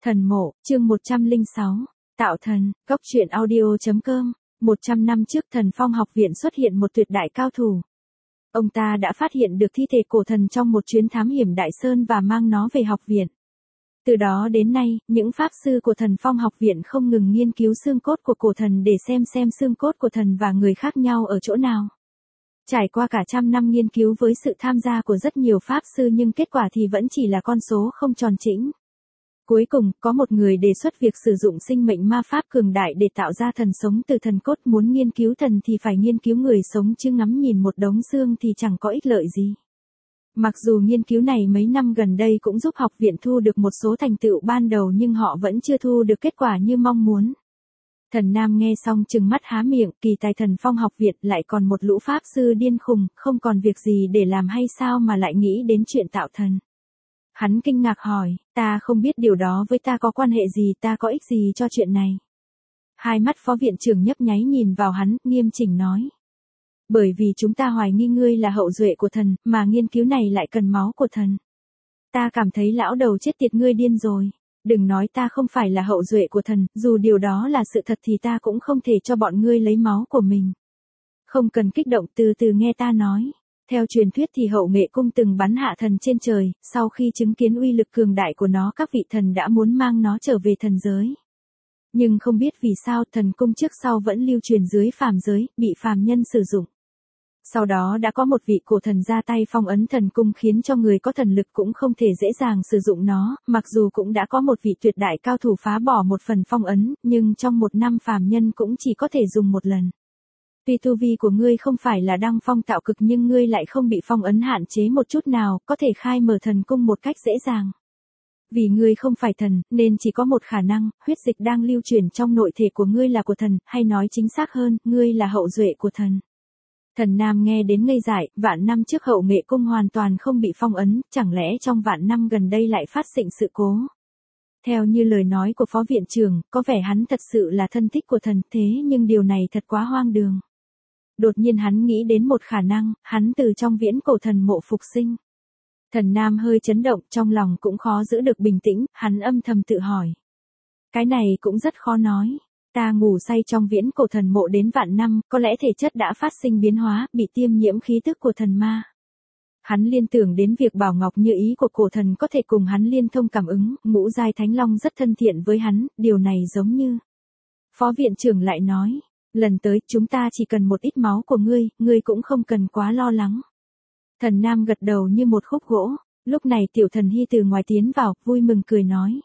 Thần mộ, chương 106, tạo thần, góc truyện audio.com. 100 năm trước Thần Phong học viện xuất hiện một tuyệt đại cao thủ. Ông ta đã phát hiện được thi thể cổ thần trong một chuyến thám hiểm Đại Sơn và mang nó về học viện. Từ đó đến nay, những pháp sư của Thần Phong học viện không ngừng nghiên cứu xương cốt của cổ thần để xem xương cốt của thần và người khác nhau ở chỗ nào. Trải qua cả trăm năm nghiên cứu với sự tham gia của rất nhiều pháp sư nhưng kết quả thì vẫn chỉ là con số không tròn chỉnh. Cuối cùng, có một người đề xuất việc sử dụng sinh mệnh ma pháp cường đại để tạo ra thần sống từ thần cốt. Muốn nghiên cứu thần thì phải nghiên cứu người sống chứ ngắm nhìn một đống xương thì chẳng có ích lợi gì. Mặc dù nghiên cứu này mấy năm gần đây cũng giúp học viện thu được một số thành tựu ban đầu nhưng họ vẫn chưa thu được kết quả như mong muốn. Thần Nam nghe xong trừng mắt há miệng, kỳ tài Thần Phong học viện lại còn một lũ pháp sư điên khùng, không còn việc gì để làm hay sao mà lại nghĩ đến chuyện tạo thần. Hắn kinh ngạc hỏi, ta không biết điều đó với ta có quan hệ gì, ta có ích gì cho chuyện này. Hai mắt phó viện trưởng nhấp nháy nhìn vào hắn, nghiêm chỉnh nói. Bởi vì chúng ta hoài nghi ngươi là hậu duệ của thần, mà nghiên cứu này lại cần máu của thần. Ta cảm thấy lão đầu chết tiệt ngươi điên rồi. Đừng nói ta không phải là hậu duệ của thần, dù điều đó là sự thật thì ta cũng không thể cho bọn ngươi lấy máu của mình. Không cần kích động, từ từ nghe ta nói. Theo truyền thuyết thì Hậu Nghệ Cung từng bắn hạ thần trên trời, sau khi chứng kiến uy lực cường đại của nó các vị thần đã muốn mang nó trở về thần giới. Nhưng không biết vì sao thần cung trước sau vẫn lưu truyền dưới phàm giới, bị phàm nhân sử dụng. Sau đó đã có một vị cổ thần ra tay phong ấn thần cung khiến cho người có thần lực cũng không thể dễ dàng sử dụng nó, mặc dù cũng đã có một vị tuyệt đại cao thủ phá bỏ một phần phong ấn, nhưng trong một năm phàm nhân cũng chỉ có thể dùng một lần. Tuy tu vi của ngươi không phải là đăng phong tạo cực nhưng ngươi lại không bị phong ấn hạn chế một chút nào, có thể khai mở thần cung một cách dễ dàng. Vì ngươi không phải thần, nên chỉ có một khả năng, huyết dịch đang lưu truyền trong nội thể của ngươi là của thần, hay nói chính xác hơn, ngươi là hậu duệ của thần. Thần Nam nghe đến ngây dại, vạn năm trước Hậu Nghệ Cung hoàn toàn không bị phong ấn, chẳng lẽ trong vạn năm gần đây lại phát sinh sự cố. Theo như lời nói của phó viện trưởng, có vẻ hắn thật sự là thân thích của thần, thế nhưng điều này thật quá hoang đường. Đột nhiên hắn nghĩ đến một khả năng, hắn từ trong viễn cổ thần mộ phục sinh. Thần Nam hơi chấn động, trong lòng cũng khó giữ được bình tĩnh, hắn âm thầm tự hỏi. Cái này cũng rất khó nói. Ta ngủ say trong viễn cổ thần mộ đến vạn năm, có lẽ thể chất đã phát sinh biến hóa, bị tiêm nhiễm khí tức của thần ma. Hắn liên tưởng đến việc Bảo Ngọc Như Ý của cổ thần có thể cùng hắn liên thông cảm ứng, ngũ giai thánh long rất thân thiện với hắn, điều này giống như. Phó viện trưởng lại nói, lần tới chúng ta chỉ cần một ít máu của ngươi cũng không cần quá lo lắng. Thần Nam gật đầu như một khúc gỗ, lúc này tiểu thần Hy từ ngoài tiến vào, vui mừng cười nói.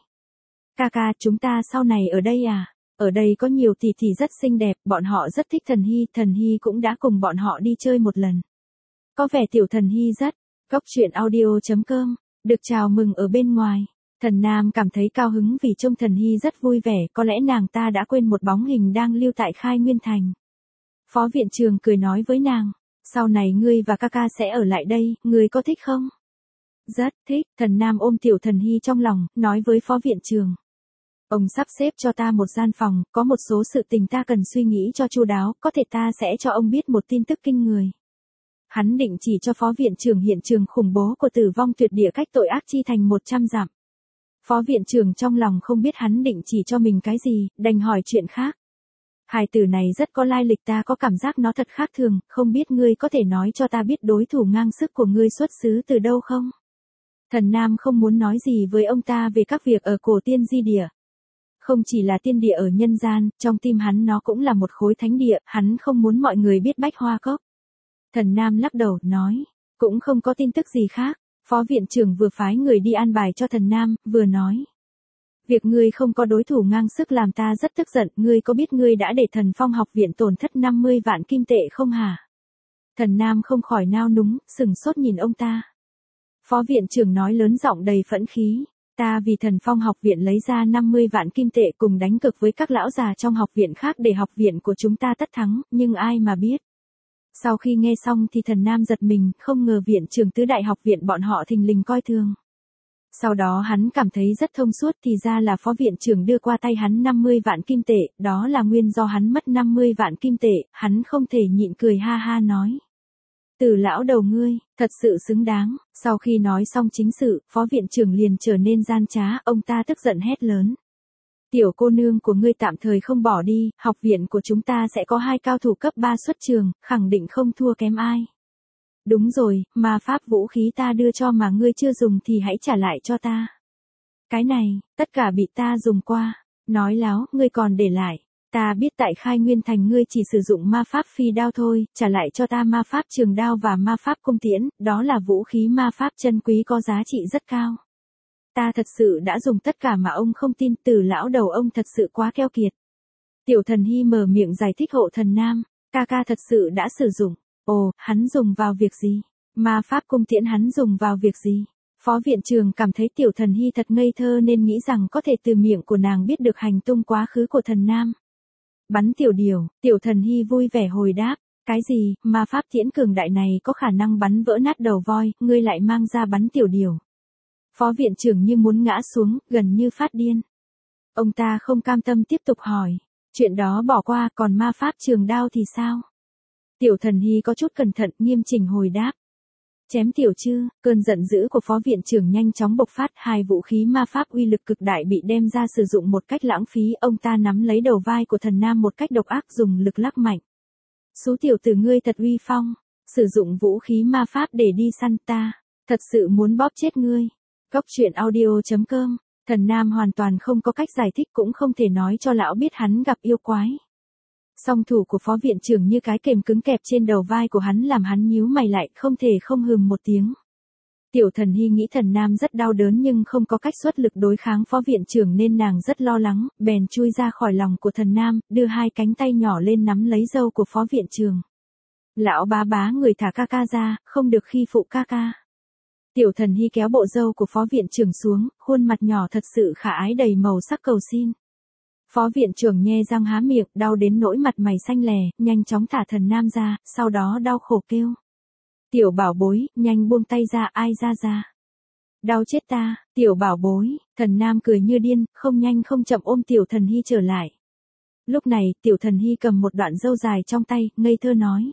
Ca ca, chúng ta sau này ở đây à? Ở đây có nhiều tỷ tỷ rất xinh đẹp, bọn họ rất thích thần Hy cũng đã cùng bọn họ đi chơi một lần. Có vẻ tiểu thần Hy rất, góc truyện audio.com, được chào mừng ở bên ngoài. Thần Nam cảm thấy cao hứng vì trông thần Hy rất vui vẻ, có lẽ nàng ta đã quên một bóng hình đang lưu tại Khai Nguyên Thành. Phó viện trưởng cười nói với nàng, sau này ngươi và ca ca sẽ ở lại đây, ngươi có thích không? Rất thích, thần Nam ôm tiểu thần Hy trong lòng, nói với phó viện trưởng. Ông sắp xếp cho ta một gian phòng, có một số sự tình ta cần suy nghĩ cho chu đáo, có thể ta sẽ cho ông biết một tin tức kinh người. Hắn định chỉ cho phó viện trưởng hiện trường khủng bố của Tử Vong Tuyệt Địa cách tội ác chi thành 100 dặm. Phó viện trưởng trong lòng không biết hắn định chỉ cho mình cái gì, đành hỏi chuyện khác. Hài tử này rất có lai lịch, ta có cảm giác nó thật khác thường, không biết ngươi có thể nói cho ta biết đối thủ ngang sức của ngươi xuất xứ từ đâu không? Thần Nam không muốn nói gì với ông ta về các việc ở cổ tiên di địa. Không chỉ là tiên địa ở nhân gian, trong tim hắn nó cũng là một khối thánh địa, hắn không muốn mọi người biết Bách Hoa Cốc. Thần Nam lắc đầu, nói, cũng không có tin tức gì khác. Phó viện trưởng vừa phái người đi an bài cho thần Nam, vừa nói. Việc ngươi không có đối thủ ngang sức làm ta rất tức giận, ngươi có biết ngươi đã để Thần Phong học viện tổn thất 50 vạn kim tệ không hả? Thần Nam không khỏi nao núng, sừng sốt nhìn ông ta. Phó viện trưởng nói lớn giọng đầy phẫn khí. Ta vì Thần Phong học viện lấy ra 50 vạn kim tệ cùng đánh cực với các lão già trong học viện khác để học viện của chúng ta tất thắng, nhưng ai mà biết. Sau khi nghe xong thì thần Nam giật mình, không ngờ viện trưởng tứ đại học viện bọn họ thình lình coi thường. Sau đó hắn cảm thấy rất thông suốt, thì ra là phó viện trưởng đưa qua tay hắn 50 vạn kim tệ, đó là nguyên do hắn mất 50 vạn kim tệ, hắn không thể nhịn cười ha ha nói. Từ lão đầu ngươi, thật sự xứng đáng. Sau khi nói xong chính sự, phó viện trưởng liền trở nên gian trá, ông ta tức giận hét lớn. Tiểu cô nương của ngươi tạm thời không bỏ đi, học viện của chúng ta sẽ có 2 cao thủ cấp 3 xuất trường, khẳng định không thua kém ai. Đúng rồi, ma pháp vũ khí ta đưa cho mà ngươi chưa dùng thì hãy trả lại cho ta. Cái này, tất cả bị ta dùng qua. Nói láo, ngươi còn để lại. Ta biết tại Khai Nguyên Thành ngươi chỉ sử dụng ma pháp phi đao thôi, trả lại cho ta ma pháp trường đao và ma pháp cung tiễn, đó là vũ khí ma pháp chân quý có giá trị rất cao. Ta thật sự đã dùng tất cả mà ông không tin, Từ lão đầu ông thật sự quá keo kiệt. Tiểu Thần Hy mở miệng giải thích hộ thần nam, ca ca thật sự đã sử dụng. Ồ, hắn dùng vào việc gì? Ma pháp cung tiễn hắn dùng vào việc gì? Phó viện trưởng cảm thấy Tiểu Thần Hy thật ngây thơ nên nghĩ rằng có thể từ miệng của nàng biết được hành tung quá khứ của thần nam. Bắn tiểu điều, Tiểu Thần Hy vui vẻ hồi đáp, cái gì, ma pháp tiễn cường đại này có khả năng bắn vỡ nát đầu voi, ngươi lại mang ra bắn tiểu điều. Phó viện trưởng như muốn ngã xuống, gần như phát điên. Ông ta không cam tâm tiếp tục hỏi, chuyện đó bỏ qua, còn ma pháp trường đao thì sao? Tiểu Thần Hy có chút cẩn thận, nghiêm chỉnh hồi đáp. Chém tiểu chư, cơn giận dữ của phó viện trưởng nhanh chóng bộc phát, 2 vũ khí ma pháp uy lực cực đại bị đem ra sử dụng một cách lãng phí, ông ta nắm lấy đầu vai của thần nam một cách độc ác dùng lực lắc mạnh. Số tiểu tử ngươi thật uy phong, sử dụng vũ khí ma pháp để đi săn ta, thật sự muốn bóp chết ngươi. Góc truyện audio.com, thần nam hoàn toàn không có cách giải thích cũng không thể nói cho lão biết hắn gặp yêu quái. Song thủ của phó viện trưởng như cái kềm cứng kẹp trên đầu vai của hắn làm hắn nhíu mày lại, không thể không hừm một tiếng. Tiểu Thần Hy nghĩ thần nam rất đau đớn nhưng không có cách xuất lực đối kháng phó viện trưởng nên nàng rất lo lắng, bèn chui ra khỏi lòng của thần nam, đưa 2 cánh tay nhỏ lên nắm lấy râu của phó viện trưởng. Lão bá bá người thả ca ca ra, không được khi phụ ca ca. Tiểu Thần Hy kéo bộ râu của phó viện trưởng xuống, khuôn mặt nhỏ thật sự khả ái đầy màu sắc cầu xin. Phó viện trưởng nhe răng há miệng, đau đến nỗi mặt mày xanh lè, nhanh chóng thả thần nam ra, sau đó đau khổ kêu. Tiểu bảo bối, nhanh buông tay ra, ai ra. Đau chết ta, tiểu bảo bối, thần nam cười như điên, không nhanh không chậm ôm Tiểu Thần Hy trở lại. Lúc này, Tiểu Thần Hy cầm một đoạn râu dài trong tay, ngây thơ nói.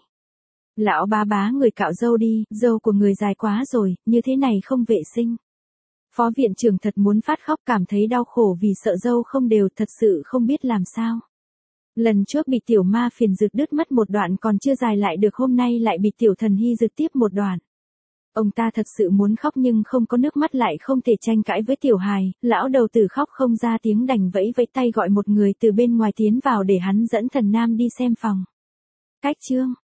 Lão bá bá người cạo râu đi, râu của người dài quá rồi, như thế này không vệ sinh. Phó viện trưởng thật muốn phát khóc, cảm thấy đau khổ vì sợ râu không đều, thật sự không biết làm sao. Lần trước bị tiểu ma phiền rực đứt mất một đoạn còn chưa dài lại được, hôm nay lại bị Tiểu Thần Hy rực tiếp một đoạn. Ông ta thật sự muốn khóc nhưng không có nước mắt, lại không thể tranh cãi với tiểu hài, lão đầu tử khóc không ra tiếng đành vẫy vẫy tay gọi một người từ bên ngoài tiến vào để hắn dẫn thần nam đi xem phòng. Cách chương